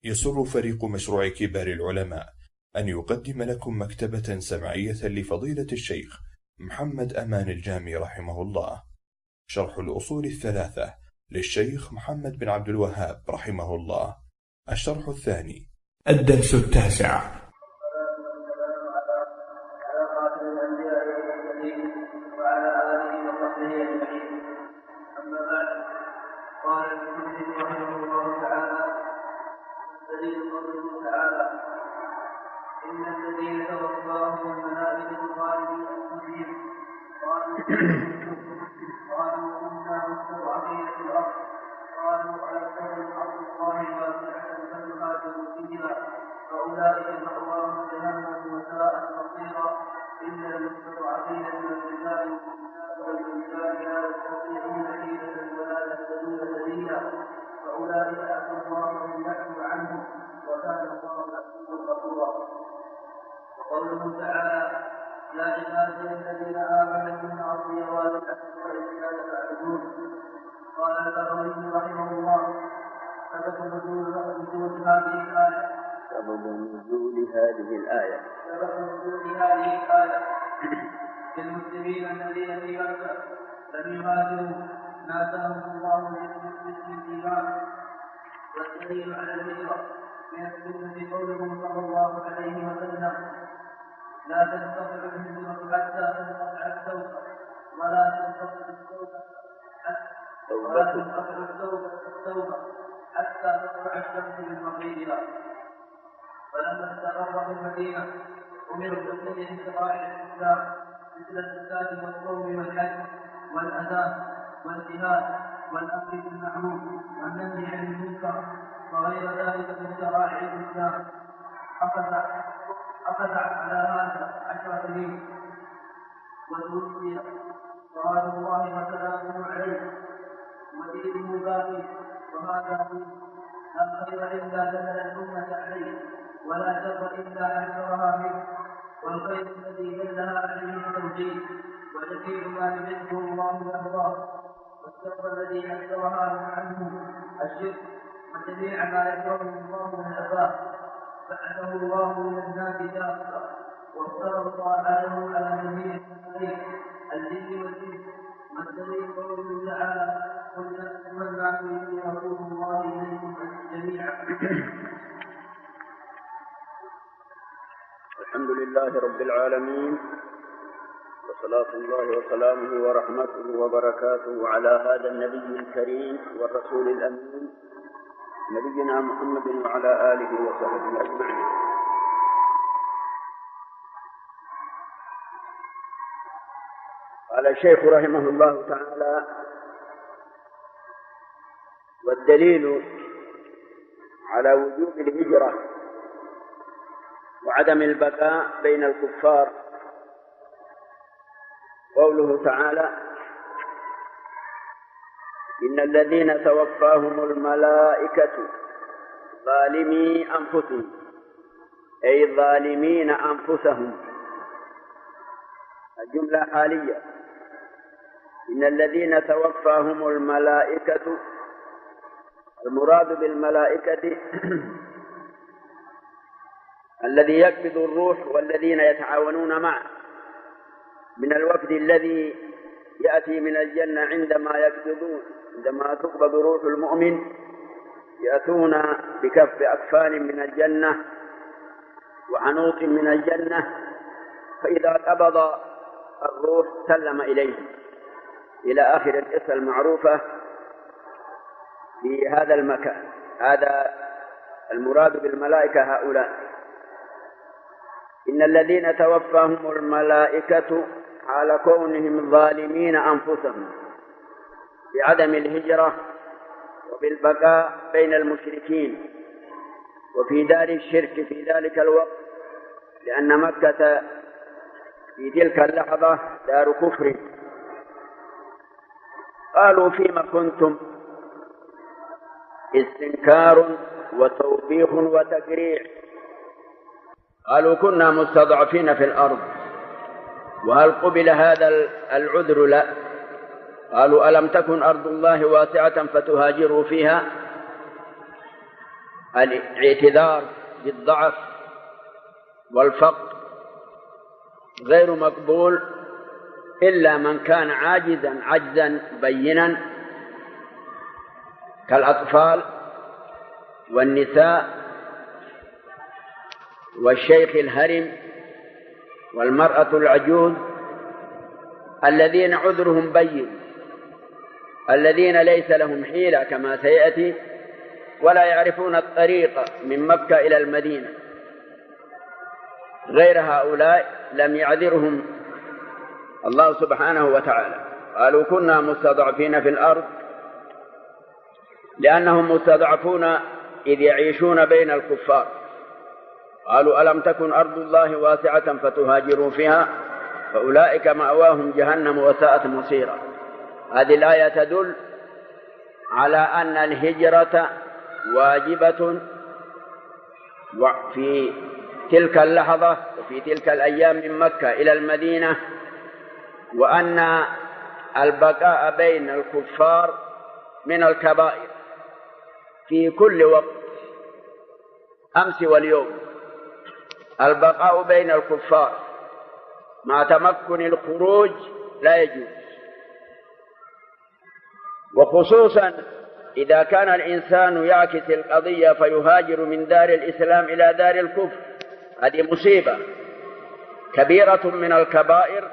يسر فريق مشروع كبار العلماء أن يقدم لكم مكتبة سمعية لفضيلة الشيخ محمد أمان الجامي رحمه الله، شرح الأصول الثلاثة للشيخ محمد بن عبد الوهاب رحمه الله، الشرح الثاني، الدرس التاسع. قال المسلم رحمه الله تعالى: دليل قوله تعالى: إن الذين توفاهم الملائكة ظالمي أنفسهم قالوا كنا مستضعفين في الأرض قالوا ألم تكن أرض الله واسعة فتهاجروا فيها فأولئك مأواهم جهنم وساءت مصيرا إلا المستضعفين من الرجال والنساء لا يستطيعون حيلة ولا يهتدون سبيلا فأولئك أتى الله أن يعفو عنهم وكان الله عفوا غفورا. وقوله تعالى: يا عبادي الذين آمنوا إن أرضي واسعة وإياي فاعبدون. قال البغوي رحمه الله: سبب نزول هذه الآية للمسلمين الذين في مكة لم يهاجروا ناداهم الله باسم الإيمان. والدليل على الهجرة من السنة قوله صلى الله عليه وسلم: لا تنقطع الهجرة حتى تنقطع التوبة ولا تنقطع التوبة حتى تطلع الشمس من مغربها. فلما استقر في المدينة أمروا بتسلية شرائع الإسلام مثل الزكاة والصوم والحج والأذان والجهاد والأمر بالمعروف والنهي عن المنكر وغير ذلك من شرائع الإسلام. أخذ على هذا 10 سنين وتوفي صلوات الله وسلامه عليه ودينه باقي، وهذا لا خير إلا دل الأمة عليه ولا شر إلا أنكرها منه، والخير الذي دلها عليه التوحيد وجميع ما يحبه الله ويرضاه، والشر الذي أنكرها عنه الشرك وجميع ما يكرهه الله من الأباء بعثه الله من الناس كافة وافترض طاعته على جميع الجن والإنس. والدليل قوله تعالى: قل يا الناس إني رسول الله إليكم جميعا. الحمد لله رب العالمين، وصلاة الله وسلامه ورحمته وبركاته على هذا النبي الكريم والرسول الأمين نبينا محمد وعلى آله وصحبه أجمعين. قال الشيخ رحمه الله تعالى: والدليل على وجوب الهجرة وعدم البقاء بين الكفار قوله تعالى: إن الذين توفاهم الملائكة ظالمي أنفسهم، أي ظالمين أنفسهم. الجملة حالية. إن الذين توفاهم الملائكة، المراد بالملائكة الذي يقبض الروح والذين يتعاونون معه من الوفد الذي يأتي من الجنة عندما تقبض روح المؤمن يأتون بكف أكفان من الجنة وحنوط من الجنة، فإذا قبض الروح سلم إليه إلى آخر القصة المعروفة في هذا المكان. هذا المراد بالملائكة هؤلاء. إن الذين توفاهم الملائكة على كونهم ظالمين أنفسهم بعدم الهجرة وبالبقاء بين المشركين وفي دار الشرك في ذلك الوقت، لأن مكة في تلك اللحظة دار كفر. قالوا: فيما كنتم؟ استنكار وتوبيخ وتقريع. قالوا: كنا مستضعفين في الأرض. وهل قبل هذا العذر؟ لا. قالوا: ألم تكن أرض الله واسعة فتهاجروا فيها؟ الاعتذار بالضعف والفقر غير مقبول إلا من كان عاجزا عجزا بينا كالأطفال والنساء والشيخ الهرم والمرأة العجوز الذين عذرهم بين، الذين ليس لهم حيلة كما سيأتي ولا يعرفون الطريق من مكة إلى المدينة. غير هؤلاء لم يعذرهم الله سبحانه وتعالى. قالوا كنا مستضعفين في الأرض لأنهم مستضعفون إذ يعيشون بين الكفار. قالوا ألم تكن أرض الله واسعة فتهاجروا فيها فأولئك مأواهم جهنم وساءت مصيرا. هذه الآية تدل على أن الهجرة واجبة في تلك اللحظة وفي تلك الأيام من مكة إلى المدينة، وأن البقاء بين الكفار من الكبائر في كل وقت أمس واليوم. البقاء بين الكفار مع تمكن الخروج لا يجوز، وخصوصا إذا كان الإنسان يعكس القضية فيهاجر من دار الإسلام إلى دار الكفر. هذه مصيبة كبيرة من الكبائر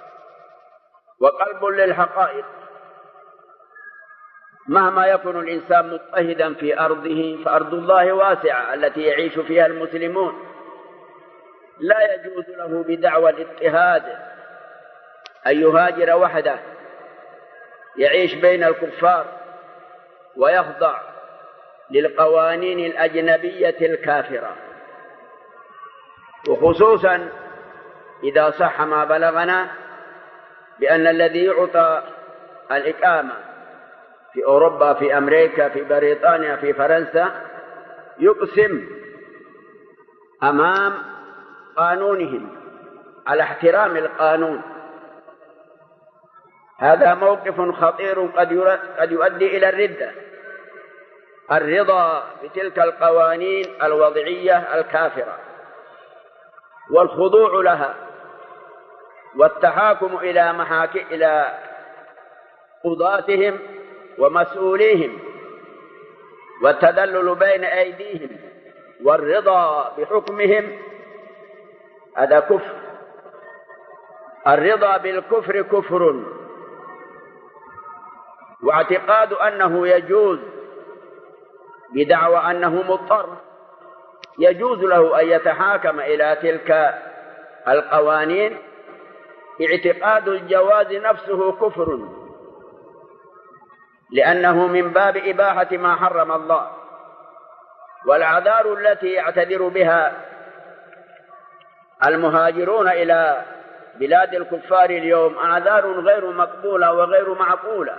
وقلب للحقائق. مهما يكون الإنسان مضطهدا في أرضه فأرض الله واسعة التي يعيش فيها المسلمون، لا يجوز له بدعوى الاضطهاد أن يهاجر وحده يعيش بين الكفار ويخضع للقوانين الأجنبية الكافرة، وخصوصا إذا صح ما بلغنا بأن الذي يعطى الإقامة في أوروبا في أمريكا في بريطانيا في فرنسا يقسم أمام قانونهم على احترام القانون. هذا موقف خطير قد يؤدي إلى الردة. الرضا بتلك القوانين الوضعية الكافرة والخضوع لها والتحاكم إلى قضاتهم ومسؤوليهم والتذلل بين أيديهم والرضا بحكمهم، هذا كفر. الرضا بالكفر كفر، واعتقاد أنه يجوز بدعوى أنه مضطر يجوز له أن يتحاكم إلى تلك القوانين، اعتقاد الجواز نفسه كفر، لأنه من باب إباحة ما حرم الله. والأعذار التي يعتذر بها المهاجرون إلى بلاد الكفار اليوم أعذار غير مقبولة وغير معقولة.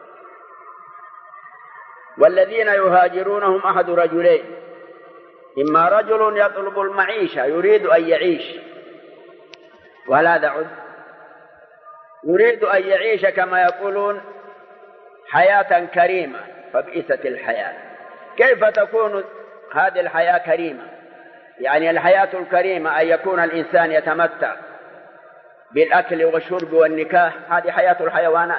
والذين يهاجرونهم أحد رجلين: إما رجل يطلب المعيشة يريد أن يعيش، وهذا عذر، يريد أن يعيش كما يقولون حياة كريمة، فبئست الحياة. كيف تكون هذه الحياة كريمة؟ يعني الحياة الكريمة أن يكون الإنسان يتمتع بالأكل والشرب والنكاح، هذه حياة الحيوانات.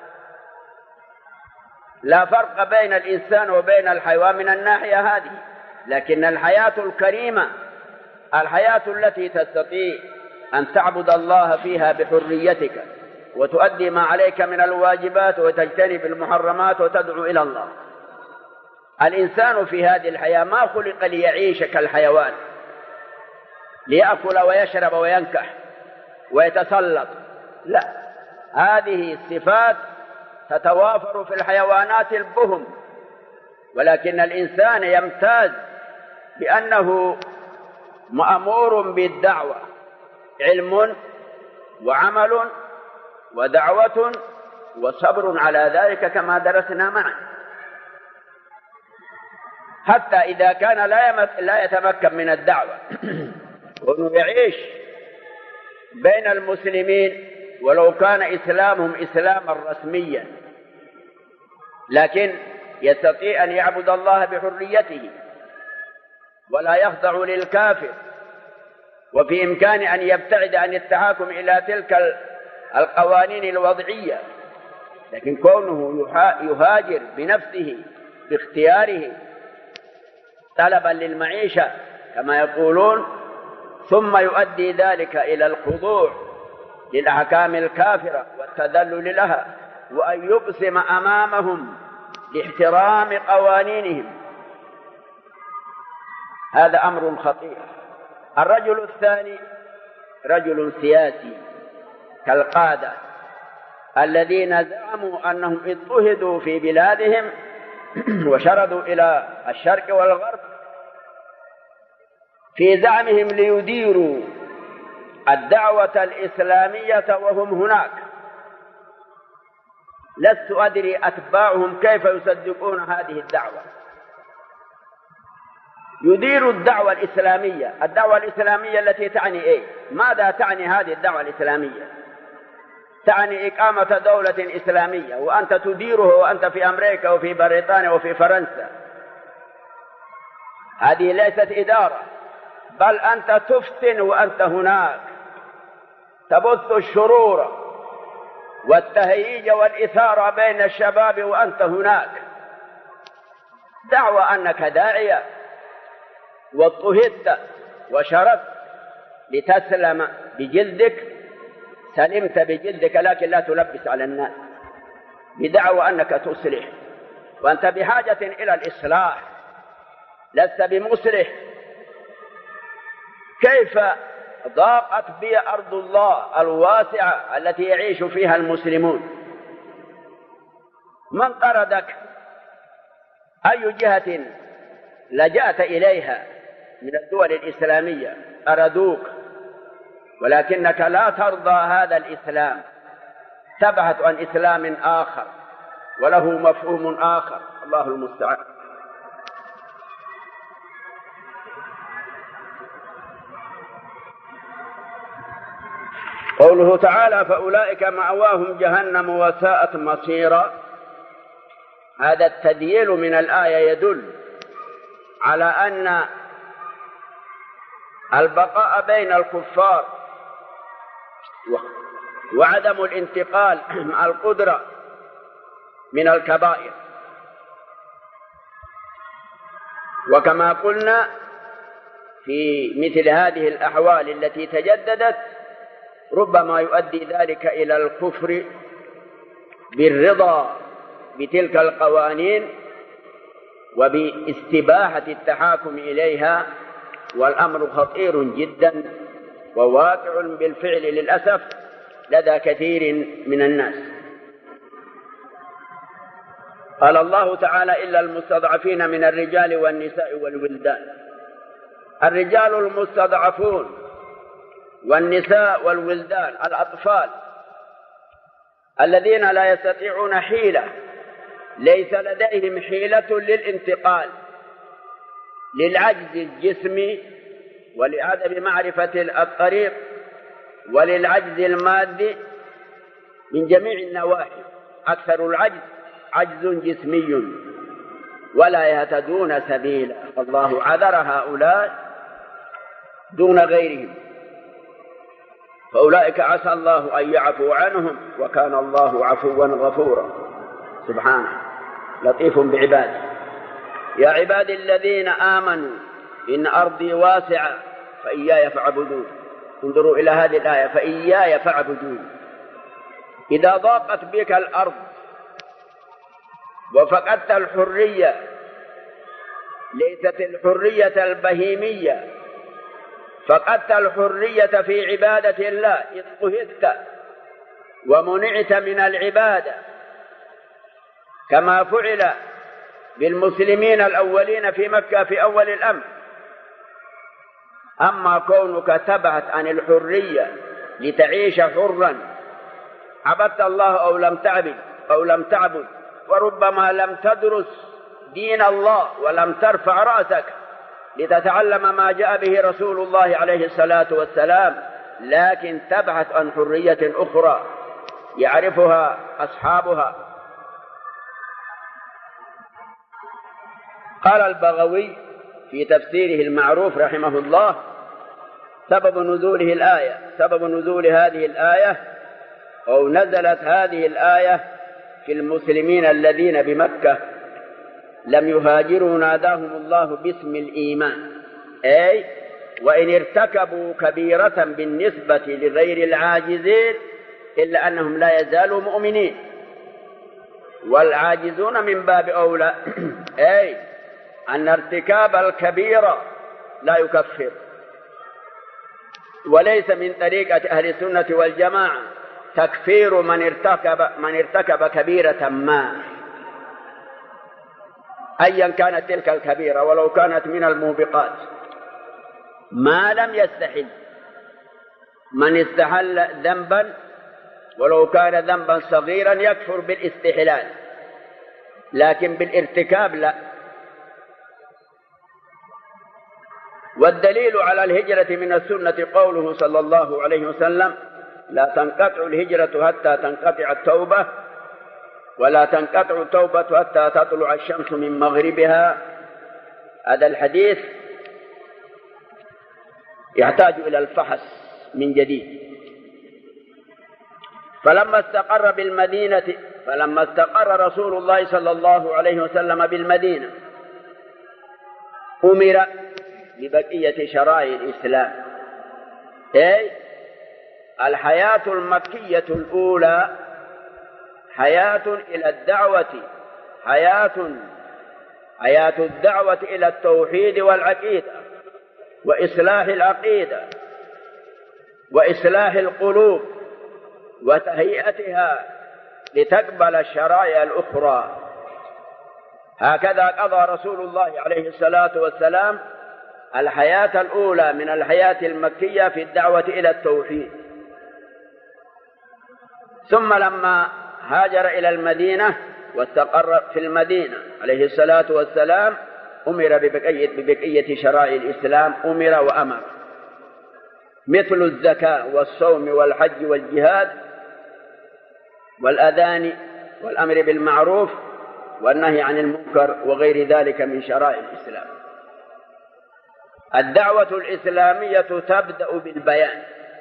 لا فرق بين الإنسان وبين الحيوان من الناحية هذه، لكن الحياة الكريمة الحياة التي تستطيع أن تعبد الله فيها بحريتك وتؤدي ما عليك من الواجبات وتجتنب المحرمات وتدعو إلى الله. الإنسان في هذه الحياة ما خلق ليعيش كالحيوان ليأكل ويشرب وينكح ويتسلط، لا، هذه الصفات تتوافر في الحيوانات البهم، ولكن الإنسان يمتاز بأنه مأمور بالدعوة، علم وعمل ودعوة وصبر على ذلك كما درسنا معا. حتى إذا كان لا يتمكن من الدعوة وأنه يعيش بين المسلمين ولو كان إسلامهم إسلاما رسميا، لكن يستطيع أن يعبد الله بحريته ولا يخضع للكافر، وفي إمكانه أن يبتعد عن التحاكم إلى تلك القوانين الوضعية، لكن كونه يهاجر بنفسه باختياره طلبا للمعيشة كما يقولون، ثم يؤدي ذلك إلى الخضوع للأحكام الكافرة والتذلل لها، وأن يقسم أمامهم لاحترام قوانينهم، هذا أمر خطير. الرجل الثاني رجل سياسي كالقادة الذين زعموا أنهم اضطهدوا في بلادهم وشردوا إلى الشرق والغرب في زعمهم ليديروا الدعوة الإسلامية وهم هناك. لست أدري أتباعهم كيف يصدقون هذه الدعوة. يدير الدعوة الإسلامية، الدعوة الإسلامية التي تعني إيه؟ ماذا تعني هذه الدعوة الإسلامية؟ تعني إقامة دولة إسلامية، وأنت تديره وأنت في أمريكا وفي بريطانيا وفي فرنسا. هذه ليست إدارة، بل أنت تفتن وأنت هناك، تبث الشرور والتهييج والإثارة بين الشباب وأنت هناك. دعوى أنك داعية واضطهدت وشردت لتسلم بجلدك، سلمت بجلدك لكن لا تلبس على الناس بدعوى أنك تصلح، وأنت بحاجة إلى الإصلاح، لست بمصلح. كيف ضاقت بي أرض الله الواسعة التي يعيش فيها المسلمون؟ من طردك؟ أي جهة لجأت إليها من الدول الإسلامية؟ أردوك، ولكنك لا ترضى هذا الإسلام، تبحث عن إسلام آخر وله مفهوم آخر. الله المستعان. قوله تعالى: فأولئك مأواهم جهنم وساءت مصيرا. هذا التدليل من الآية يدل على أن البقاء بين الكفار وعدم الانتقال مع القدرة من الكبائر. وكما قلنا في مثل هذه الأحوال التي تجددت ربما يؤدي ذلك إلى الكفر بالرضا بتلك القوانين وباستباحة التحاكم إليها، والأمر خطير جدا وواقع بالفعل للأسف لدى كثير من الناس. قال الله تعالى: إلا المستضعفين من الرجال والنساء والولدان. الرجال المستضعفون والنساء والولدان الأطفال الذين لا يستطيعون حيلة، ليس لديهم حيلة للانتقال للعجز الجسمي ولعدم معرفة الطريق وللعجز المادي من جميع النواحي. أكثر العجز عجز جسمي ولا يهتدون سبيلا. الله عذر هؤلاء دون غيرهم، فأولئك عسى الله أن يعفو عنهم وكان الله عفوا غفورا سبحانه لطيف بعباده. يا عبادي الذين آمنوا إن أرضي واسعة فإياي فاعبدون. انظروا إلى هذه الآية: فإياي فاعبدون. إذا ضاقت بك الأرض وفقدت الحرية، ليست الحرية البهيمية، فقدت الحرية في عبادة الله، اضطهدت ومنعت من العبادة كما فعل بالمسلمين الأولين في مكة في أول الأمر. أما كونك تبحث عن الحرية لتعيش حرا، عبدت الله أو لم تعبد، وربما لم تدرس دين الله ولم ترفع رأسك لتتعلم ما جاء به رسول الله عليه الصلاة والسلام، لكن تبحث عن حرية أخرى يعرفها أصحابها. قال البغوي في تفسيره المعروف رحمه الله سبب نزول هذه الآية، أو نزلت هذه الآية في المسلمين الذين بمكة لم يهاجروا ناداهم الله باسم الإيمان، أي وإن ارتكبوا كبيرة بالنسبة لغير العاجزين إلا أنهم لا يزالوا مؤمنين، والعاجزون من باب أولى، أي أن ارتكاب الكبيرة لا يكفر، وليس من طريقة أهل السنة والجماعة تكفير من ارتكب كبيرة ما أيا كانت تلك الكبيرة ولو كانت من الموبقات ما لم يستحل. من استحل ذنبا ولو كان ذنبا صغيرا يكفر بالاستحلال، لكن بالارتكاب لا. والدليل على الهجرة من السنة قوله صلى الله عليه وسلم: لا تنقطع الهجرة حتى تنقطع التوبة، ولا تنقطع التوبة حتى تطلع الشمس من مغربها. هذا الحديث يحتاج إلى الفحص من جديد. فلما استقر رسول الله صلى الله عليه وسلم بالمدينة أمر ببقية شرائع الإسلام، أي الحياة المكية الأولى حياة إلى الدعوة، حياة الدعوة إلى التوحيد والعقيدة وإصلاح العقيدة وإصلاح القلوب وتهيئتها لتقبل الشرائع الأخرى. هكذا قضى رسول الله عليه الصلاة والسلام الحياة الأولى من الحياة المكية في الدعوة إلى التوحيد. ثم لما هاجر إلى المدينة واستقر في المدينة عليه الصلاة والسلام أمر ببقية شرائع الإسلام، أمر وأمر، مثل الزكاة والصوم والحج والجهاد والأذان والأمر بالمعروف والنهي عن المنكر وغير ذلك من شرائع الإسلام. الدعوة الإسلامية تبدأ بالبيان،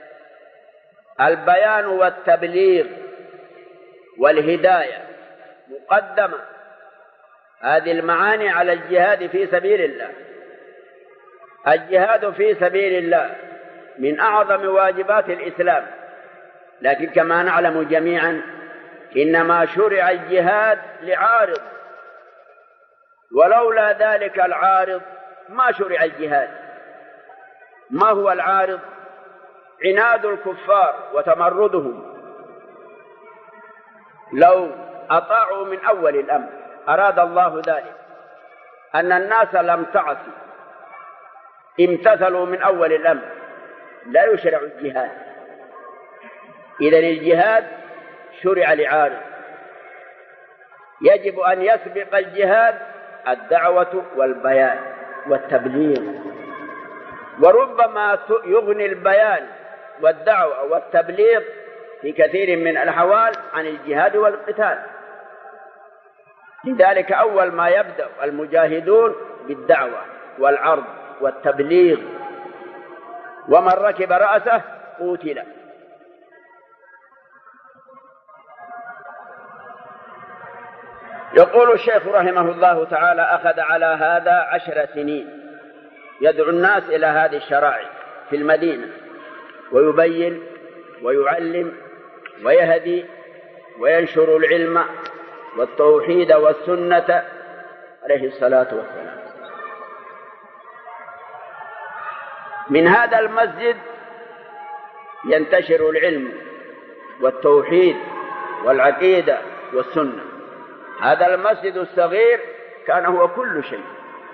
البيان والتبليغ والهداية مقدمة، هذه المعاني على الجهاد في سبيل الله. الجهاد في سبيل الله من أعظم واجبات الإسلام، لكن كما نعلم جميعا إنما شرع الجهاد لعارض، ولولا ذلك العارض ما شرع الجهاد. ما هو العارض؟ عناد الكفار وتمردهم. لو أطاعوا من أول الأمر، أراد الله ذلك أن الناس لم تعصي، امتثلوا من أول الأمر، لا يشرع الجهاد. إذن الجهاد شرع لعارض، يجب أن يسبق الجهاد الدعوة والبيان والتبليغ. وربما يغني البيان والدعوة والتبليغ في كثير من الأحوال عن الجهاد والقتال. لذلك أول ما يبدأ المجاهدون بالدعوة والعرض والتبليغ، ومن ركب رأسه قتل. يقول الشيخ رحمه الله تعالى: أخذ على هذا 10 سنين يدعو الناس إلى هذه الشرائع في المدينة، ويبين ويعلم ويهدي وينشر العلم والتوحيد والسنة عليه الصلاة والسلام. من هذا المسجد ينتشر العلم والتوحيد والعقيدة والسنة. هذا المسجد الصغير كان هو كل شيء.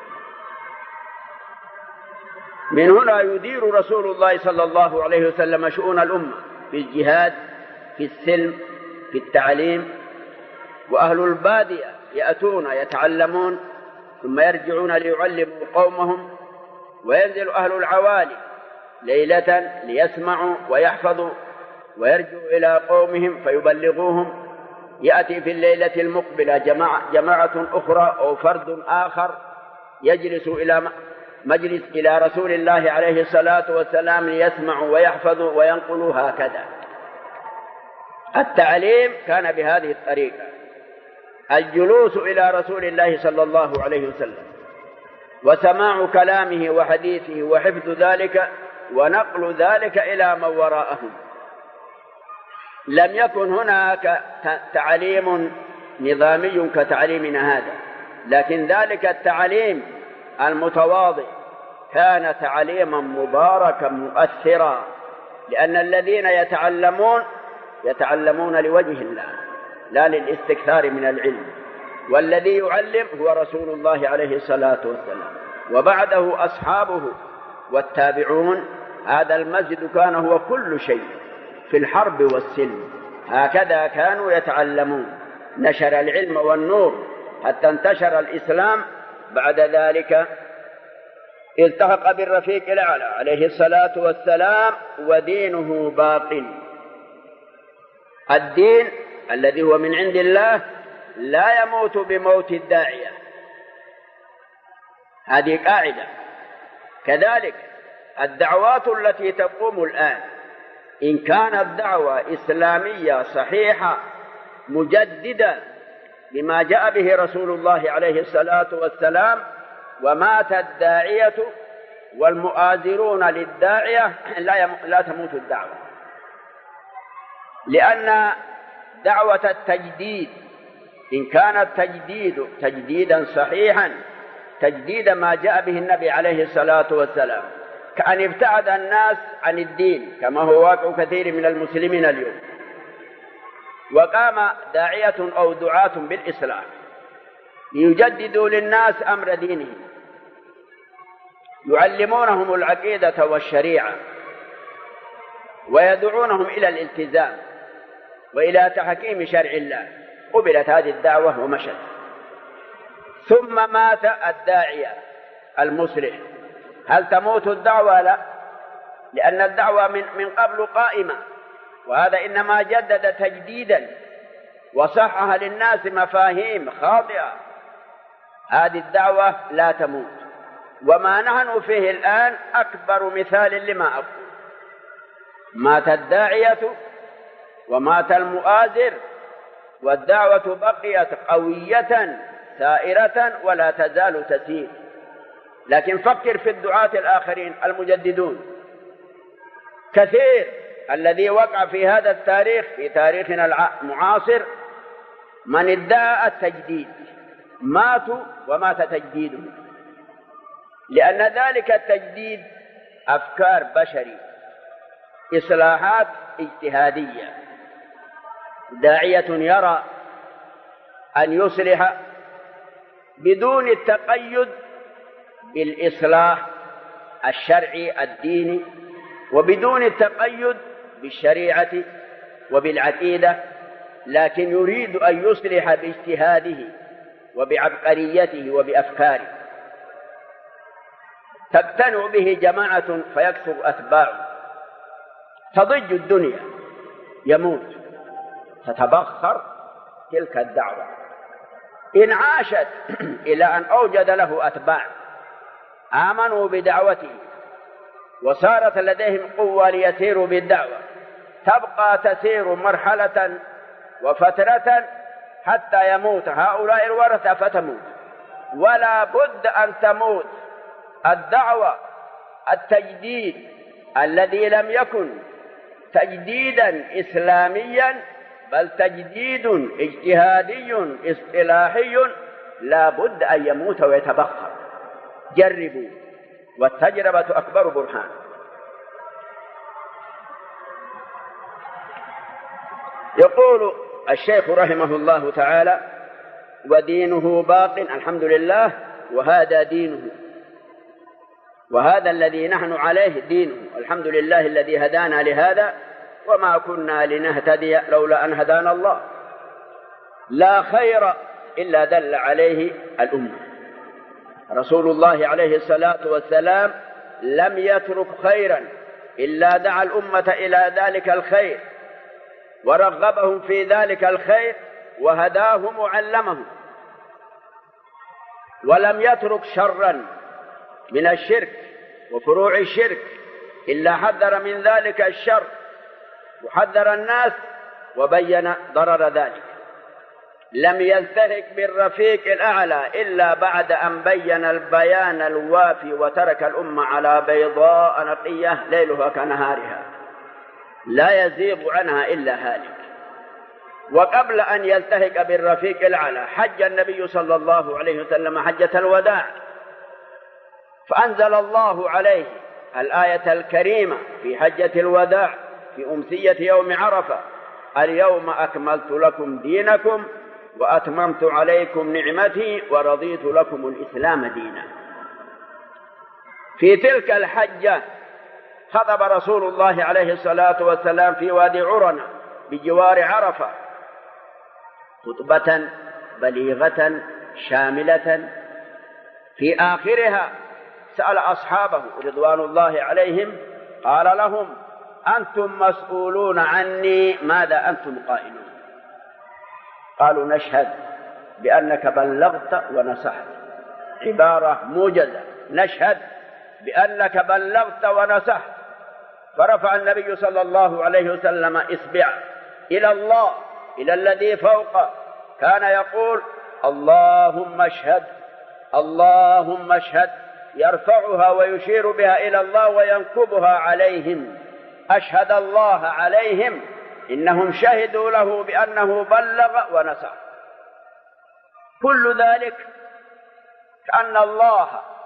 من هنا يدير رسول الله صلى الله عليه وسلم شؤون الأمة في الجهاد، في السلم، في التعليم. وأهل البادية يأتون يتعلمون ثم يرجعون ليعلموا قومهم، وينزل أهل العوالي ليلة ليسمعوا ويحفظوا، ويرجعوا إلى قومهم فيبلغوهم. يأتي في الليلة المقبلة جماعة أخرى أو فرد آخر يجلس مجلس إلى رسول الله عليه الصلاة والسلام ليسمعوا ويحفظوا وينقلوا هكذا. التعليم كان بهذه الطريقة: الجلوس إلى رسول الله صلى الله عليه وسلم وسماع كلامه وحديثه وحفظ ذلك ونقل ذلك إلى من وراءهم. لم يكن هناك تعليم نظامي كتعليمنا هذا، لكن ذلك التعليم المتواضع كان تعليما مباركا مؤثرا، لأن الذين يتعلمون لوجه الله لا للاستكثار من العلم، والذي يعلم هو رسول الله عليه الصلاة والسلام وبعده أصحابه والتابعون. هذا المسجد كان هو كل شيء في الحرب والسلم، هكذا كانوا يتعلمون. نشر العلم والنور حتى انتشر الإسلام. بعد ذلك التحق بالرفيق الأعلى عليه الصلاة والسلام ودينه باق. الدين الذي هو من عند الله لا يموت بموت الداعية، هذه قاعدة. كذلك الدعوات التي تقوم الآن إن كانت دعوة إسلامية صحيحة مجددة لما جاء به رسول الله عليه الصلاة والسلام، ومات الداعية والمؤازرون للداعية لا تموت الدعوة، لأن دعوة التجديد إن كانت تجديدا صحيحا، تجديد ما جاء به النبي عليه الصلاة والسلام، كأن ابتعد الناس عن الدين كما هو واقع كثير من المسلمين اليوم، وقام داعية أو دعاة بالإصلاح ليجددوا للناس أمر دينهم، يعلمونهم العقيدة والشريعة ويدعونهم إلى الالتزام وإلى تحكيم شرع الله. قبلت هذه الدعوة ومشت. ثم مات الداعية المصلح، هل تموت الدعوة؟ لا، لأن الدعوة من قبل قائمة، وهذا إنما جدد تجديدا وصحح للناس مفاهيم خاطئة. هذه الدعوة لا تموت. وما نحن فيه الآن أكبر مثال لما أقول: مات الداعية ومات المؤازر، والدعوة بقيت قوية سائرة ولا تزال تسير. لكن فكر في الدعاة الآخرين المجددون كثير، الذي وقع في هذا التاريخ في تاريخنا المعاصر من ادعى التجديد ماتوا ومات تجديدهم، لأن ذلك التجديد أفكار بشري، إصلاحات اجتهادية. داعية يرى أن يصلح بدون التقيد بالإصلاح الشرعي الديني، وبدون التقيد بالشريعة وبالعقيدة، لكن يريد أن يصلح باجتهاده وبعبقريته وبأفكاره. تقتنع به جماعة فيكثر أتباعه، تضج الدنيا، يموت، تتبخر تلك الدعوة. إن عاشت إلى أن أوجد له أتباع آمنوا بدعوته وصارت لديهم قوة ليسيروا بالدعوة، تبقى تسير مرحلة وفترة حتى يموت هؤلاء الورثة فتموت. ولا بد أن تموت الدعوة التجديد الذي لم يكن تجديدا إسلاميا بل تجديد اجتهادي اصطلاحي، لا بد أن يموت ويتبخر. جربوا، والتجربة أكبر برهان. يقول الشيخ رحمه الله تعالى: ودينه باق. الحمد لله، وهذا دينه، وهذا الذي نحن عليه دينه. الحمد لله الذي هدانا لهذا، وما كنا لنهتدي لولا أن هدانا الله. لا خير إلا دل عليه الأمة. رسول الله عليه الصلاة والسلام لم يترك خيرا إلا دعا الأمة إلى ذلك الخير ورغبهم في ذلك الخير وهداهم وعلمهم، ولم يترك شرا من الشرك وفروع الشرك، إلا حذر من ذلك الشر وحذر الناس وبين ضرر ذلك. لم يلتهك بالرفيق الأعلى إلا بعد أن بين البيان الوافي وترك الأمة على بيضاء نقية ليلها كنهارها لا يزيغ عنها إلا هالك. وقبل أن يلتهك بالرفيق الأعلى حج النبي صلى الله عليه وسلم حجة الوداع، فأنزل الله عليه الآية الكريمة في حجة الوداع في أمسية يوم عرفة: اليوم أكملت لكم دينكم وأتممت عليكم نعمتي ورضيت لكم الإسلام دينا. في تلك الحجة خطب رسول الله عليه الصلاة والسلام في وادي عرنة بجوار عرفة خطبة بليغة شاملة، في آخرها سأل أصحابه رضوان الله عليهم قال لهم: أنتم مسؤولون عني، ماذا أنتم قائلون؟ قالوا: نشهد بأنك بلغت ونصحت. عبارة موجزة: نشهد بأنك بلغت ونصحت. فرفع النبي صلى الله عليه وسلم إصبع إلى الله، إلى الذي فوقه، كان يقول: اللهم اشهد، اللهم اشهد، يرفعها ويشير بها إلى الله وينكبها عليهم: أشهد الله عليهم إنهم شهدوا له بأنه بلغ ونصح. كل ذلك كأن الله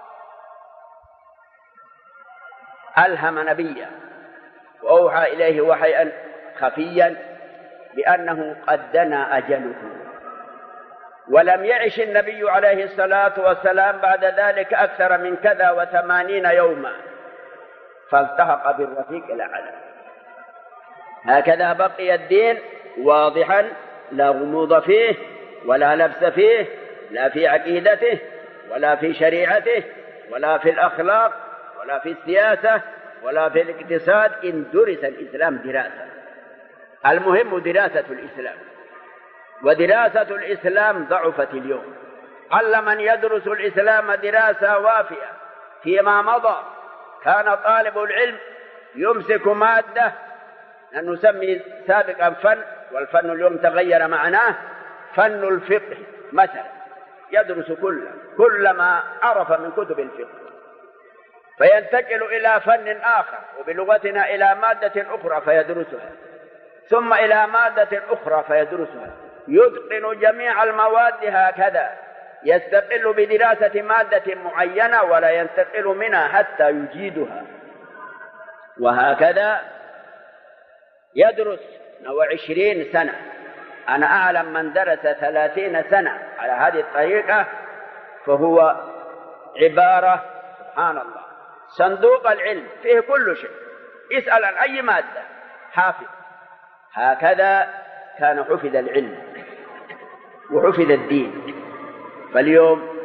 ألهم نبيه وأوحى إليه وحيا خفيا بأنه قد دنا أجله، ولم يعش النبي عليه الصلاة والسلام بعد ذلك أكثر من 80 يوما، فالتحق بالرفيق الأعلى. هكذا بقي الدين واضحا لا غموض فيه ولا لبس فيه، لا في عقيدته ولا في شريعته ولا في الأخلاق ولا في السياسة ولا في الاقتصاد، إن درس الإسلام دراسة. المهم دراسة الإسلام، ودراسة الإسلام ضعفت اليوم. قل من يدرس الإسلام دراسة وافية. فيما مضى كان طالب العلم يمسك مادة نسمي سابقا فن، والفن اليوم تغير معناه، فن الفقه مثلا، يدرس كل ما عرف من كتب الفقه، فينتقل إلى فن آخر وبلغتنا إلى مادة أخرى فيدرسها، ثم إلى مادة أخرى فيدرسها، يتقن جميع المواد هكذا، يستقل بدراسة مادة معينة ولا ينتقل منها حتى يجيدها. وهكذا يدرس 20 سنة. أنا أعلم من درس 30 سنة على هذه الطريقة، فهو عبارة سبحان الله، صندوق العلم فيه كل شيء، اسأل عن أي مادة حافظ. هكذا كان حفظ العلم وحفظ الدين. فاليوم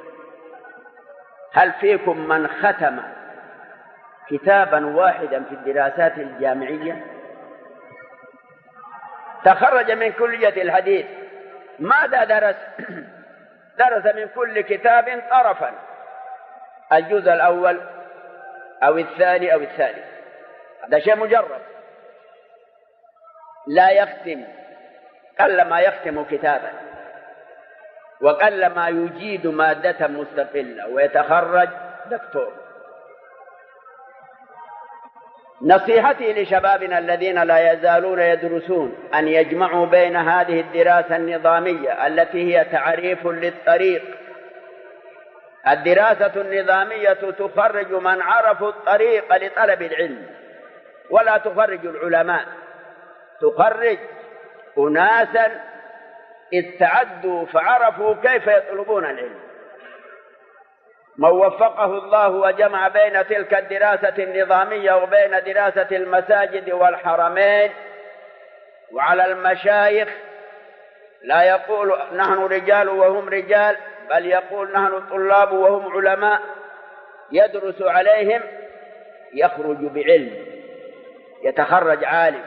هل فيكم من ختم كتابا واحدا في الدراسات الجامعية؟ تخرج من كلية الحديث، ماذا درس؟ درس من كل كتاب طرفا، الجزء الأول أو الثاني أو الثالث، هذا شيء مجرد. لا يختم، قل ما يختم كتابا، وقل ما يجيد مادة مستقلة ويتخرج دكتور. نصيحتي لشبابنا الذين لا يزالون يدرسون أن يجمعوا بين هذه الدراسة النظامية التي هي تعريف للطريق. الدراسة النظامية تخرج من عرفوا الطريق لطلب العلم، ولا تخرج العلماء، تخرج أناسا استعدوا فعرفوا كيف يطلبون العلم. من وفقه الله وجمع بين تلك الدراسة النظامية وبين دراسة المساجد والحرمين وعلى المشايخ، لا يقول نحن رجال وهم رجال، بل يقول نحن طلاب وهم علماء، يدرس عليهم، يخرج بعلم، يتخرج عالم.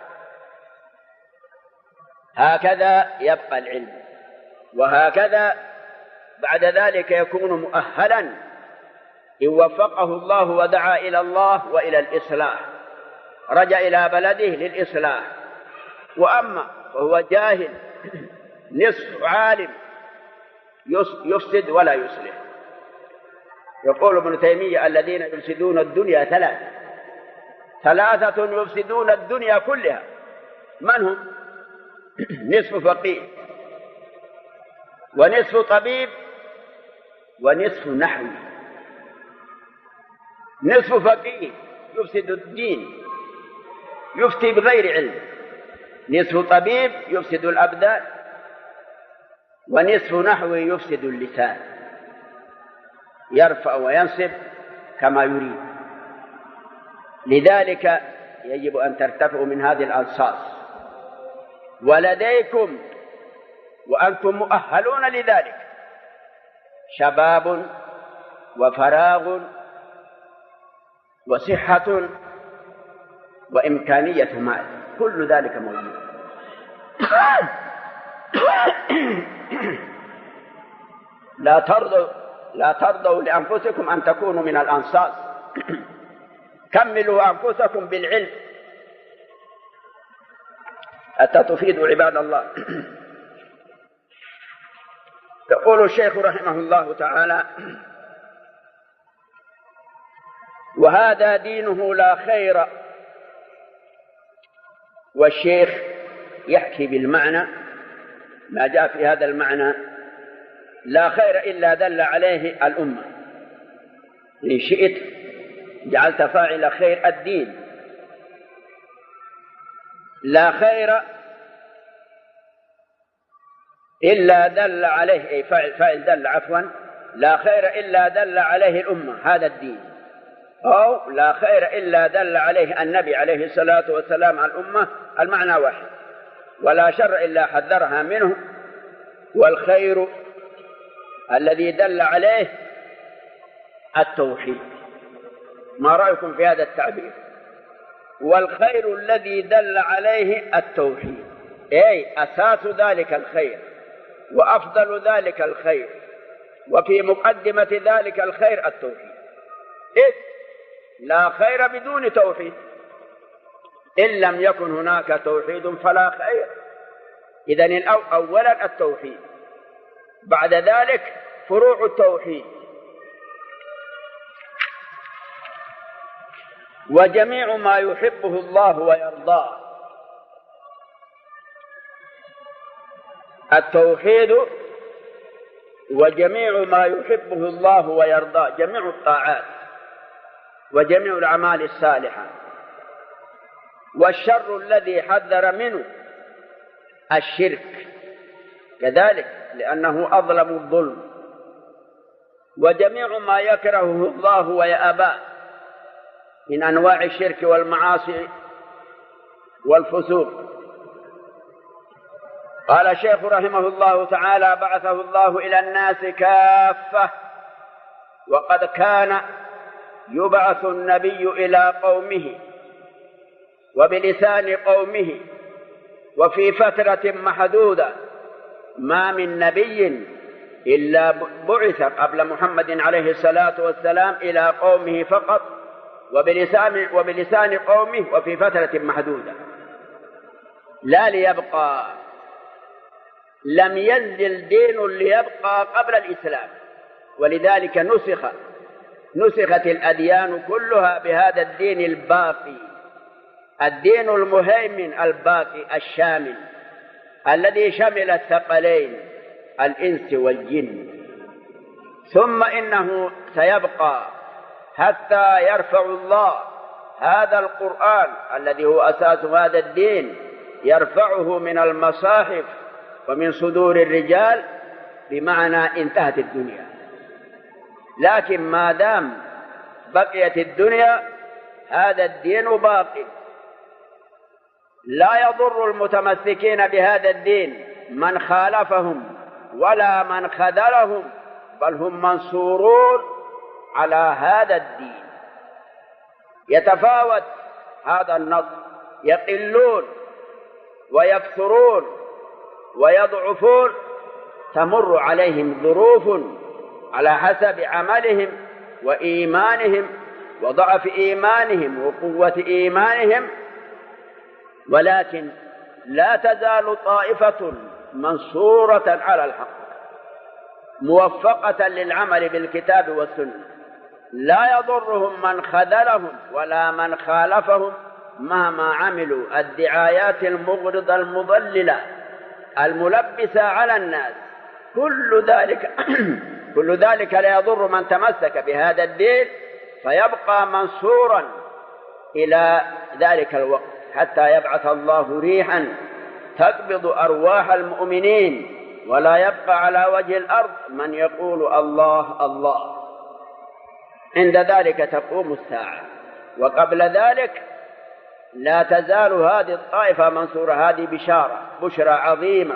هكذا يبقى العلم، وهكذا بعد ذلك يكون مؤهلا إن وفقه الله ودعا إلى الله وإلى الإصلاح رجع إلى بلده للإصلاح، وأما وهو جاهل نصف عالم يفسد ولا يصلح. يقول ابن تيمية الذين يفسدون الدنيا ثلاثة يفسدون الدنيا كلها. من هم؟ نصف فقيه، ونصف طبيب، ونصف نحوي. نصف فقيه يفسد الدين، يفتي بغير علم. نصف طبيب يفسد الأبدان، ونصف نحوي يفسد اللسان، يرفع وينصب كما يريد. لذلك يجب أن ترتفعوا من هذه الأنصاص، ولديكم وأنتم مؤهلون لذلك شباب وفراغ وصحة وإمكانية مال، كل ذلك موجود. لا ترضوا لأنفسكم أن تكونوا من الأنصاص، كملوا أنفسكم بالعلم حتى تفيدوا عباد الله. يقول الشيخ رحمه الله تعالى: وهذا دينه لا خير. والشيخ يحكي بالمعنى ما جاء في هذا المعنى: لا خير إلا دل عليه الأمة. إن شئت جعلت فاعل خير الدين. لا خير إلا دل عليه، أي فاعل دل عفوا، لا خير إلا دل عليه الأمة، هذا الدين. أو لا خير إلا دل عليه النبي عليه الصلاة والسلام على الأمة، المعنى واحد. ولا شر إلا حذرها منه. والخير الذي دل عليه التوحيد. ما رأيكم في هذا التعبير؟ والخير الذي دل عليه التوحيد، أي أساس ذلك الخير وأفضل ذلك الخير، وفي مقدمة ذلك الخير التوحيد. إذ لا خير بدون توحيد. إن لم يكن هناك توحيد فلا خير. إذن أولا التوحيد، بعد ذلك فروع التوحيد. وجميع ما يحبه الله ويرضاه. التوحيد وجميع ما يحبه الله ويرضاه، جميع الطاعات وجميع الأعمال الصالحة. والشر الذي حذر منه الشرك كذلك، لأنه أظلم الظلم. وجميع ما يكرهه الله ويأباه من أنواع الشرك والمعاصي والفسوق. قال الشيخ رحمه الله تعالى: بعثه الله إلى الناس كافة. وقد كان يبعث النبي إلى قومه وبلسان قومه وفي فترة محدودة. ما من نبي إلا بعث قبل محمد عليه الصلاة والسلام إلى قومه فقط وبلسان قومه وفي فترة محدودة، لا ليبقى. لم ينزل دين ليبقى قبل الإسلام، ولذلك نسخت الأديان كلها بهذا الدين الباقي، الدين المهيمن الباقي الشامل الذي شمل الثقلين الإنس والجن. ثم إنه سيبقى حتى يرفع الله هذا القرآن الذي هو أساس هذا الدين، يرفعه من المصاحف ومن صدور الرجال، بمعنى انتهت الدنيا. لكن ما دام بقيت الدنيا هذا الدين باقي. لا يضر المتمسكين بهذا الدين من خالفهم ولا من خذلهم، بل هم منصورون على هذا الدين. يتفاوت هذا النصر، يقلون ويكثرون ويضعفون، تمر عليهم ظروف على حسب عملهم وإيمانهم وضعف إيمانهم وقوة إيمانهم، ولكن لا تزال طائفة منصورة على الحق موفقة للعمل بالكتاب والسنة، لا يضرهم من خذلهم ولا من خالفهم مهما عملوا الدعايات المغرضة المضللة الملبسة على الناس. كل ذلك لا يضر من تمسك بهذا الدين، فيبقى منصورا إلى ذلك الوقت حتى يبعث الله ريحا تقبض أرواح المؤمنين، ولا يبقى على وجه الأرض من يقول الله الله. عند ذلك تقوم الساعة، وقبل ذلك لا تزال هذه الطائفة منصورة. هذه بشرى عظيمة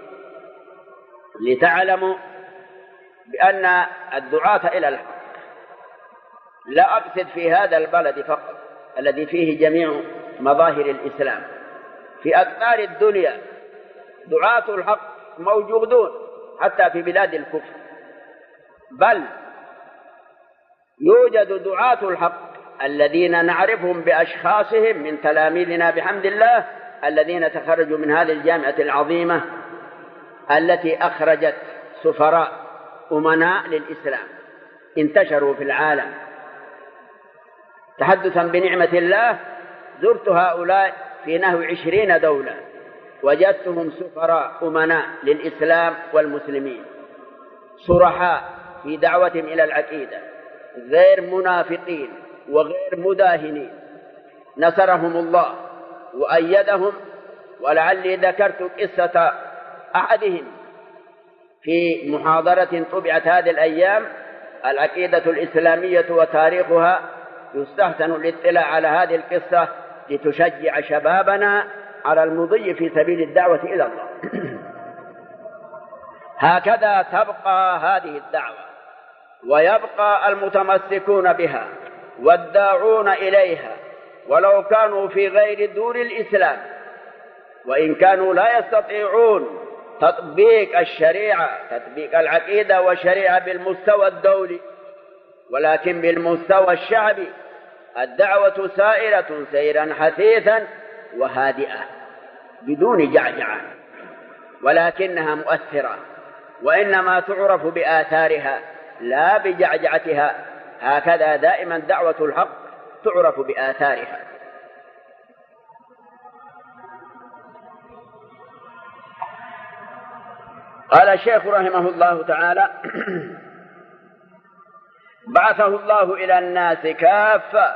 لتعلموا بأن الدعاة إلى الحق، لا أقصد في هذا البلد فقط الذي فيه جميع مظاهر الإسلام، في أقطار الدنيا دعاة الحق موجودون حتى في بلاد الكفر، بل يوجد دعاة الحق الذين نعرفهم بأشخاصهم من تلاميذنا بحمد الله، الذين تخرجوا من هذه الجامعة العظيمة التي أخرجت سفراء أمناء للإسلام انتشروا في العالم. تحدثا بنعمة الله زرت هؤلاء في نحو 20 دولة، وجدتهم سفراء أمناء للإسلام والمسلمين، صرحاء في دعوتهم إلى العقيدة، غير منافقين وغير مداهنين، نصرهم الله وأيدهم. ولعلي ذكرت قصة أحدهم في محاضرة طبعت هذه الأيام، العقيدة الإسلامية وتاريخها، يستحسن الاطلاع على هذه القصة لتشجع شبابنا على المضي في سبيل الدعوة إلى الله. هكذا تبقى هذه الدعوة، ويبقى المتمسكون بها والداعون إليها، ولو كانوا في غير دور الإسلام، وإن كانوا لا يستطيعون تطبيق الشريعة، تطبيق العقيدة والشريعة بالمستوى الدولي، ولكن بالمستوى الشعبي الدعوة سائرة سيرا حثيثا وهادئة بدون جعجعة، ولكنها مؤثرة، وإنما تعرف بآثارها لا بجعجعتها. هكذا دائما دعوة الحق تعرف بآثارها. قال الشيخ رحمه الله تعالى: بعثه الله إلى الناس كافة،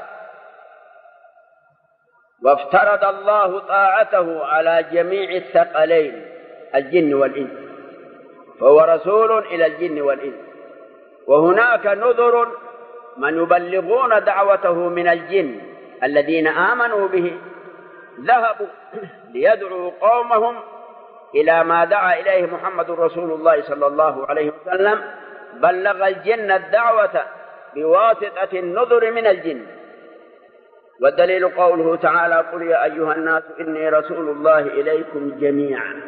وافترض الله طاعته على جميع الثقلين الجن والإنس، فهو رسول إلى الجن والإنس. وهناك نذر من يبلغون دعوته من الجن الذين آمنوا به، ذهبوا ليدعوا قومهم إلى ما دعا إليه محمد رسول الله صلى الله عليه وسلم، بلغ الجن الدعوة بواسطة النذر من الجن. والدليل قوله تعالى: قل يا أيها الناس إني رسول الله إليكم جميعا.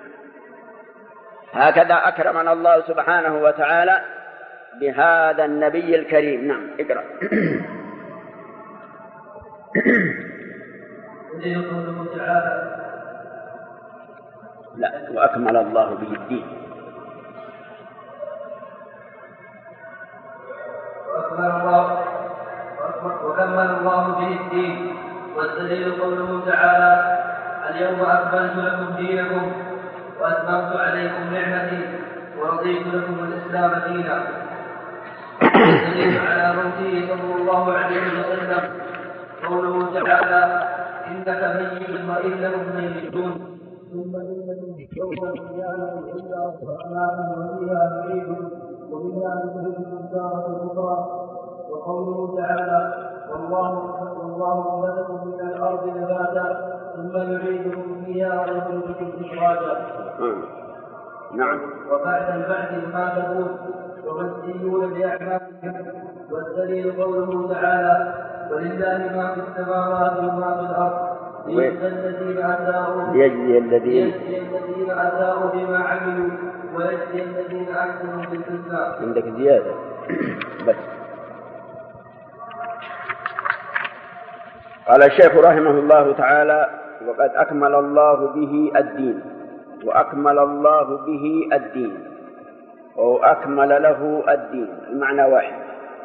هكذا أكرمنا الله سبحانه وتعالى بهذا النبي الكريم. نعم، اقرأ. لا، وأكمل الله به الدين. وكمل الله به الدين. والدليل قوله تعالى: اليوم أكملت لكم دينكم وأتممت عليكم نعمتي ورضيت لكم الإسلام دينا. والدليل على موته صلى الله عليه وسلم قوله تعالى: إنك ميت وإنهم ميتون ثم إنكم يوم القيامة إلا أصحابنا وفيها نعيد ومنها نخرجكم تارة أخرى. وقوله تعالى: والله أنبتكم من الأرض نباتا ثم يعيدكم فيها ويخرجكم إخراجا. نعم. وبعد البعث يحاسبون ومجزيون بأعمالهم. والدليل قوله تعالى: ولله ما في السماوات وما في الأرض ليجزي الذين أساءوا بما عملوا ويجزي الذين أحسنوا بالحسنى. عندك زيادة بس. قال الشيخ رحمه الله تعالى: وقد أكمل الله به الدين، وأكمل الله به الدين، وأكمل له الدين، المعنى واحد.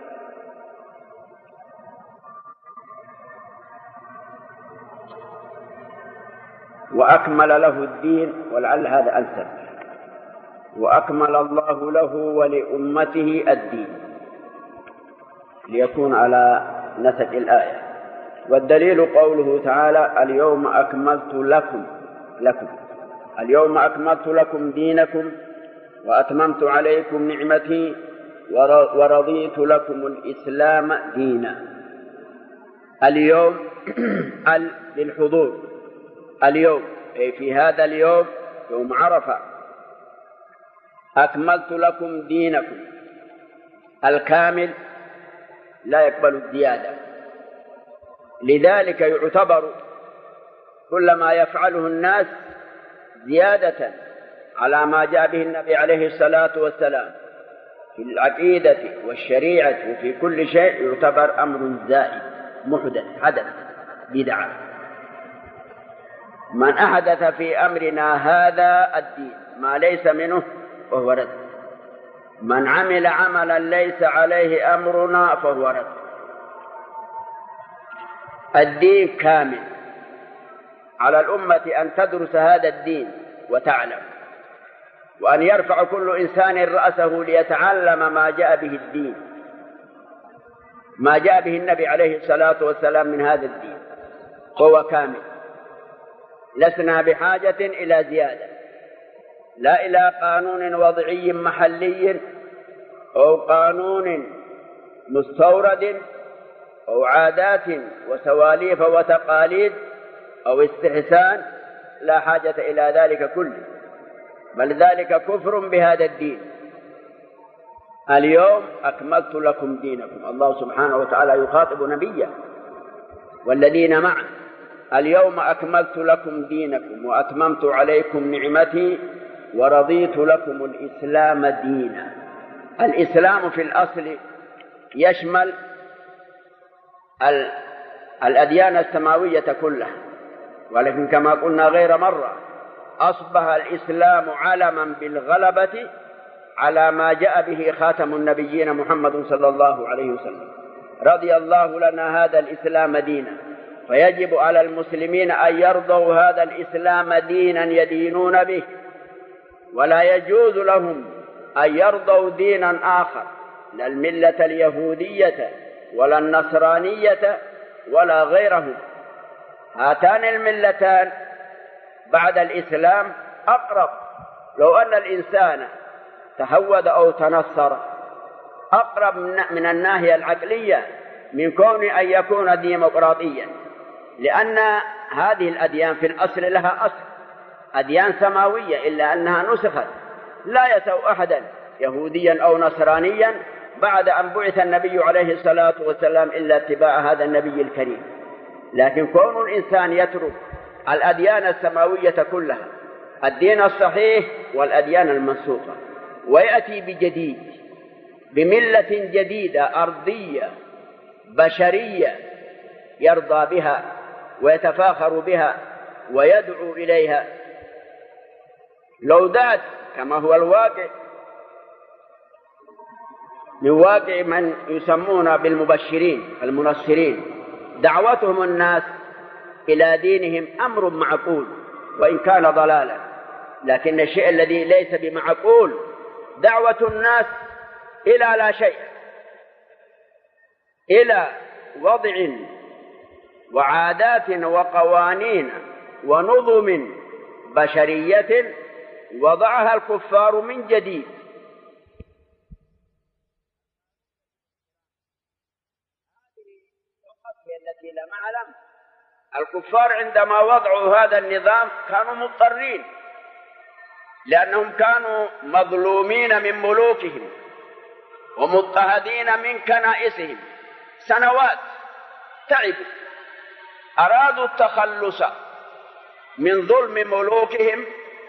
وأكمل له الدين، ولعل هذا أنسب، وأكمل الله له ولأمته الدين، ليكون على نسق الآية. والدليل قوله تعالى: اليوم أكملت لكم اليوم أكملت لكم دينكم وأتممت عليكم نعمتي ورضيت لكم الإسلام دينا. اليوم للحضور، اليوم أي في هذا اليوم، يوم عرفة، أكملت لكم دينكم. الكامل لا يقبل الزيادة، لذلك يعتبر كل ما يفعله الناس زيادة على ما جاء به النبي عليه الصلاة والسلام في العقيدة والشريعة وفي كل شيء، يعتبر أمر زائد محدث، حدث، بدعة. من أحدث في أمرنا هذا الدين ما ليس منه فهو رد، من عمل عملا ليس عليه أمرنا فهو رد. الدين كامل، على الأمة أن تدرس هذا الدين وتعلم، وأن يرفع كل إنسان رأسه ليتعلم ما جاء به الدين، ما جاء به النبي عليه الصلاة والسلام من هذا الدين، هو كامل. لسنا بحاجة إلى زيادة، لا إلى قانون وضعي محلي أو قانون مستورد أو عادات وسواليف وتقاليد أو استحسان، لا حاجة إلى ذلك كله، بل ذلك كفر بهذا الدين. اليوم أكملت لكم دينكم، الله سبحانه وتعالى يخاطب نبيه والذين معه: اليوم أكملت لكم دينكم وأتممت عليكم نعمتي ورضيت لكم الإسلام دينا. الإسلام في الأصل يشمل الأديان السماوية كلها، ولكن كما قلنا غير مرة، أصبح الإسلام علما بالغلبة على ما جاء به خاتم النبيين محمد صلى الله عليه وسلم. رضي الله لنا هذا الإسلام دينا، فيجب على المسلمين أن يرضوا هذا الإسلام دينا يدينون به، ولا يجوز لهم أن يرضوا دينا آخر، لا الملة اليهودية ولا النصرانية ولا غيرهم. هاتان الملتان بعد الإسلام أقرب. لو أن الإنسان تهود أو تنصر أقرب من الناحية العقلية من كون أن يكون ديمقراطيا، لأن هذه الأديان في الأصل لها أصل، أديان سماوية، إلا أنها نسخت. لا يسوء أحدا يهوديا أو نصرانيا بعد أن بعث النبي عليه الصلاة والسلام إلا اتباع هذا النبي الكريم. لكن كون الإنسان يترك الأديان السماوية كلها، الدين الصحيح والأديان المنسوخة، ويأتي بجديد، بملة جديدة أرضية بشرية يرضى بها ويتفاخر بها ويدعو إليها، لو دعت كما هو الواقع من واقع من يسمون بالمبشرين المنصرين، دعوتهم الناس إلى دينهم أمر معقول وإن كان ضلالا، لكن الشيء الذي ليس بمعقول دعوة الناس إلى لا شيء، إلى وضع وعادات وقوانين ونظم بشرية وضعها الكفار من جديد. التي لا معلم، الكفار عندما وضعوا هذا النظام كانوا مضطرين، لأنهم كانوا مظلومين من ملوكهم ومضطهدين من كنائسهم سنوات، تعبوا، أرادوا التخلص من ظلم ملوكهم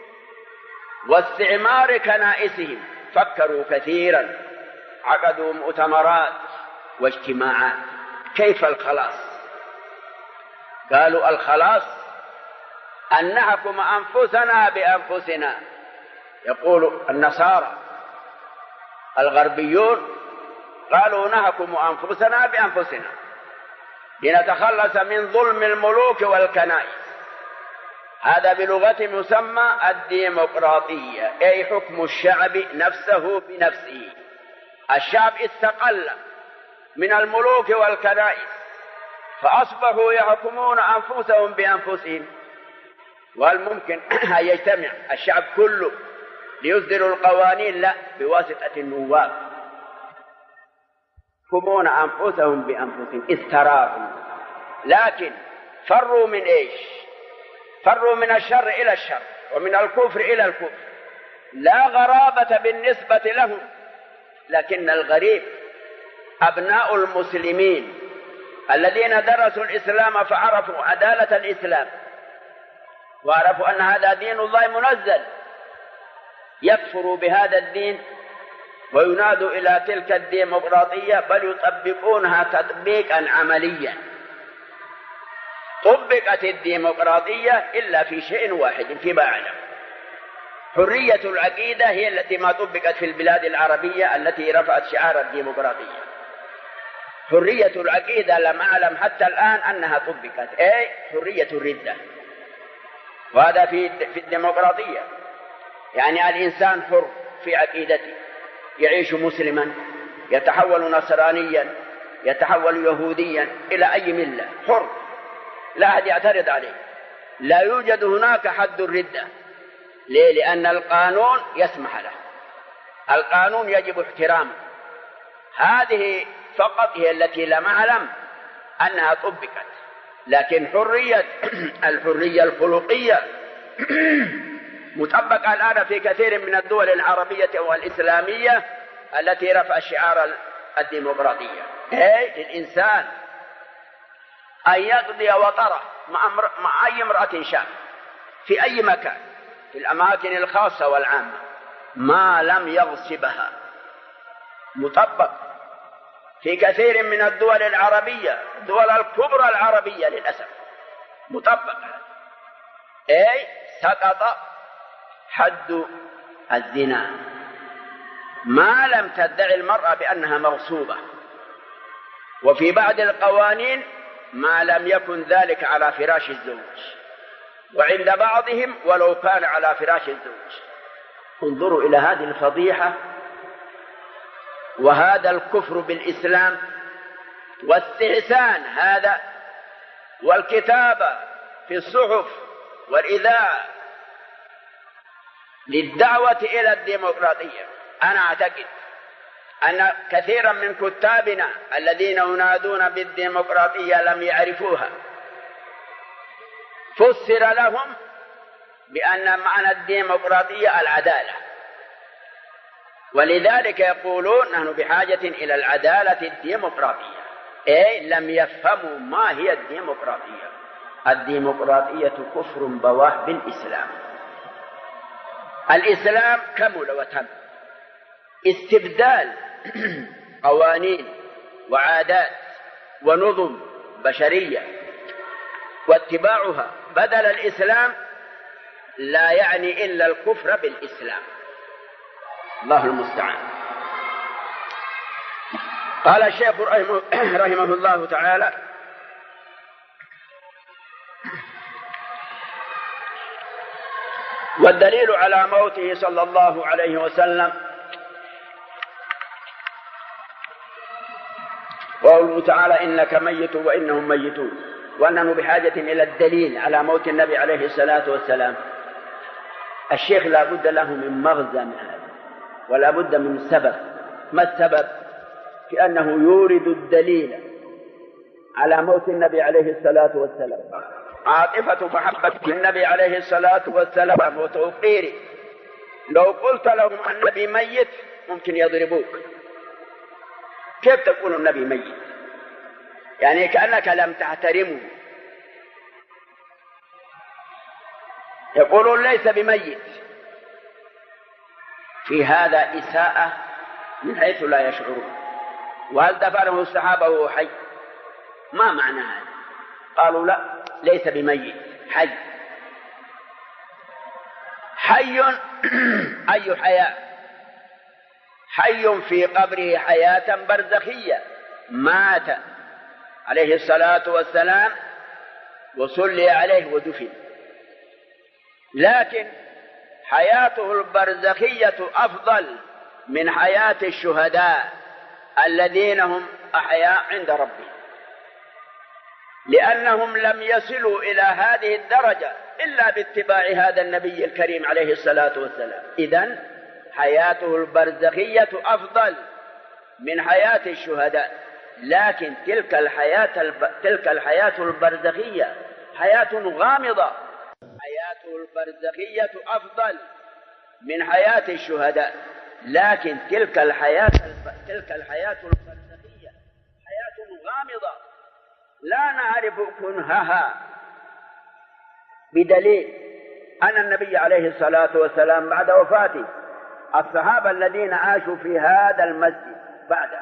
واستعمار كنائسهم، فكروا كثيرا، عقدوا مؤتمرات واجتماعات، كيف الخلاص؟ قالوا الخلاص أن نحكم أنفسنا بأنفسنا. يقول النصارى الغربيون قالوا نحكم أنفسنا بأنفسنا لنتخلص من ظلم الملوك والكنائس. هذا بلغتهم يسمى الديمقراطية، أي حكم الشعب نفسه بنفسه. الشعب استقل من الملوك والكنائس فأصبحوا يحكمون أنفسهم بأنفسهم. وهل ممكن أن يجتمع الشعب كله ليصدروا القوانين؟ لا، بواسطة النواب. يحكمون أنفسهم بأنفسهم استراحوا، لكن فروا من إيش؟ فروا من الشر إلى الشر ومن الكفر إلى الكفر. لا غرابة بالنسبة لهم، لكن الغريب أبناء المسلمين الذين درسوا الإسلام فعرفوا عدالة الإسلام وعرفوا أن هذا دين الله منزل، يكفروا بهذا الدين وينادوا إلى تلك الديمقراطية، بل يطبقونها تطبيقا عمليا. طبقت الديمقراطية إلا في شيء واحد فيما أعلم، حرية العقيدة هي التي ما طبقت في البلاد العربية التي رفعت شعار الديمقراطية. حرية العقيدة لم أعلم حتى الآن أنها طبقت، أي حرية الردة. وهذا في الديمقراطية، يعني الإنسان حر في عقيدته، يعيش مسلما، يتحول نصرانيا، يتحول يهوديا إلى أي ملة، حر، لا أحد يعترض عليه. لا يوجد هناك حد الردة. ليه؟ لأن القانون يسمح له، القانون يجب احترامه. هذه فقط هي التي لم أعلم أنها طبقت. لكن الحرية الخلقية مطبقة الآن في كثير من الدول العربية والإسلامية التي رفع شعار الديمقراطية، أي للإنسان أن يقضي وطره مع أي امرأة شاء في أي مكان، في الأماكن الخاصة والعامة، ما لم يغصبها. مطبق في كثير من الدول العربية، الدول الكبرى العربية للأسف مطبق، أي سقط حد الزنا ما لم تدعي المرأة بأنها مغصوبة. وفي بعض القوانين ما لم يكن ذلك على فراش الزوج، وعند بعضهم ولو كان على فراش الزوج. انظروا إلى هذه الفضيحة وهذا الكفر بالإسلام واستحسان هذا، والكتابة في الصحف والإذاعة للدعوة إلى الديمقراطية. أنا أعتقد أن كثيرا من كتابنا الذين ينادون بالديمقراطية لم يعرفوها. فسر لهم بأن معنى الديمقراطية العدالة، ولذلك يقولون نحن بحاجة إلى العدالة الديمقراطية، أي لم يفهموا ما هي الديمقراطية. الديمقراطية كفر بواه بالإسلام. الإسلام كمل وتم، استبدال قوانين وعادات ونظم بشرية واتباعها بدل الإسلام لا يعني إلا الكفر بالإسلام. الله المستعان. قال الشيخ رحمه الله تعالى: والدليل على موته صلى الله عليه وسلم قوله تعالى: إنك ميت وإنهم ميتون، وأننا بحاجة إلى الدليل على موت النبي عليه الصلاة والسلام. الشيخ لا بد له من مغزى من هذا ولا بد من سبب. ما السبب؟ في أنه يورد الدليل على موت النبي عليه الصلاة والسلام. عاطفة محبة النبي عليه الصلاة والسلام وتوقيره. لو قلت لهم النبي ميت ممكن يضربوك. كيف تقول النبي ميت؟ يعني كأنك لم تحترمه. يقولون ليس بميت. في هذا إساءة من حيث لا يشعرون. وهل دفنه الصحابة وهو حي؟ ما معنى هذا؟ قالوا لا، ليس بميت، حي. حي أي حياة؟ حي في قبره حياة برزخية، مات عليه الصلاة والسلام وصلي عليه ودفن، لكن حياته البرزخية أفضل من حياة الشهداء الذين هم أحياء عند ربهم، لأنهم لم يصلوا إلى هذه الدرجة إلا باتباع هذا النبي الكريم عليه الصلاة والسلام. إذن حياته البرزخية أفضل من حياة الشهداء، لكن تلك الحياة البرزخية حياة غامضة. حياته البرزخية أفضل من حياة الشهداء، لكن تلك الحياة البرزخية حياة غامضة لا نعرف كنهها، بدليل أن النبي عليه الصلاة والسلام بعد وفاته الصحابة الذين عاشوا في هذا المسجد بعده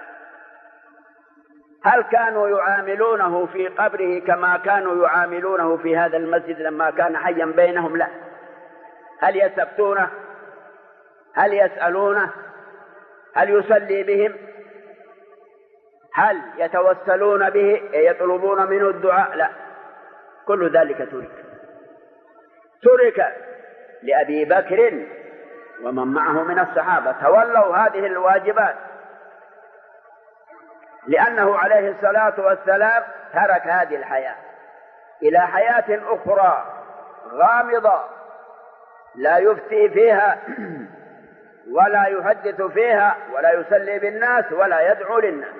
هل كانوا يعاملونه في قبره كما كانوا يعاملونه في هذا المسجد لما كان حيا بينهم؟ لا. هل يستفتونه؟ هل يسألونه؟ هل يصلي بهم؟ هل يتوسلون به يطلبون منه الدعاء؟ لا، كل ذلك ترك لأبي بكر ومن معه من الصحابة، تولوا هذه الواجبات، لأنه عليه الصلاة والسلام ترك هذه الحياة إلى حياة أخرى غامضة لا يفتي فيها ولا يحدث فيها ولا يصلي بالناس ولا يدعو للناس.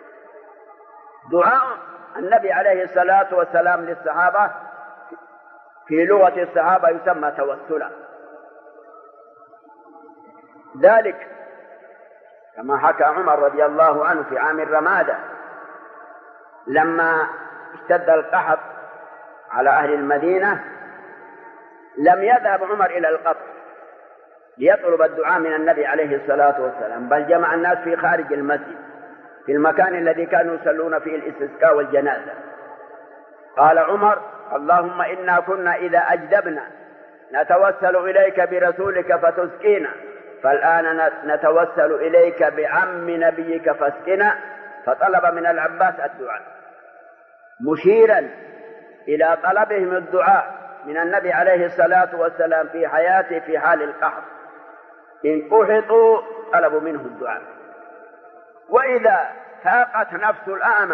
دعاء النبي عليه الصلاة والسلام للصحابة في لغة الصحابة يسمى توسلا، ذلك كما حكى عمر رضي الله عنه في عام الرمادة لما اشتد القحط على أهل المدينة، لم يذهب عمر إلى القبر ليطلب الدعاء من النبي عليه الصلاة والسلام، بل جمع الناس في خارج المسجد في المكان الذي كانوا يصلون فيه الاستسقاء والجنازة. قال عمر: اللهم إنا كنا إذا أجدبنا نتوسل إليك برسولك فتسقينا، فالآن نتوسل إليك بعم نبيك فاسقنا. فطلب من العباس الدعاء، مشيرا إلى طلبهم الدعاء من النبي عليه الصلاة والسلام في حياته في حال القحط. إن قحطوا طلبوا منه الدعاء، وإذا فاقت نفس الأعمى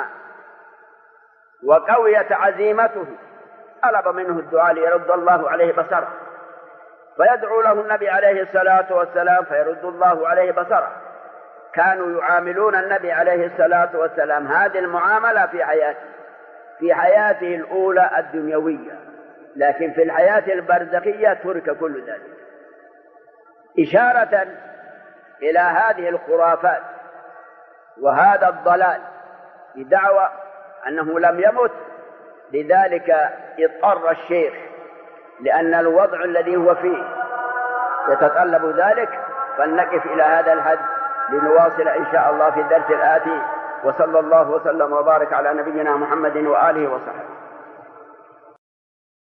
وقويت عزيمته طلب منه الدعاء ليرد الله عليه بصره، فيدعو له النبي عليه الصلاة والسلام فيرد الله عليه بصره. كانوا يعاملون النبي عليه الصلاة والسلام هذه المعاملة في حياته الأولى الدنيوية، لكن في الحياة البرزخية ترك كل ذلك، إشارة إلى هذه الخرافات وهذا الضلال بدعوى أنه لم يمت. لذلك اضطر الشيخ لأن الوضع الذي هو فيه يتطلب ذلك، فلنقف إلى هذا الحد لنواصل إن شاء الله في الدرس الآتي. وصلى الله وسلم وبارك على نبينا محمد وآله وصحبه.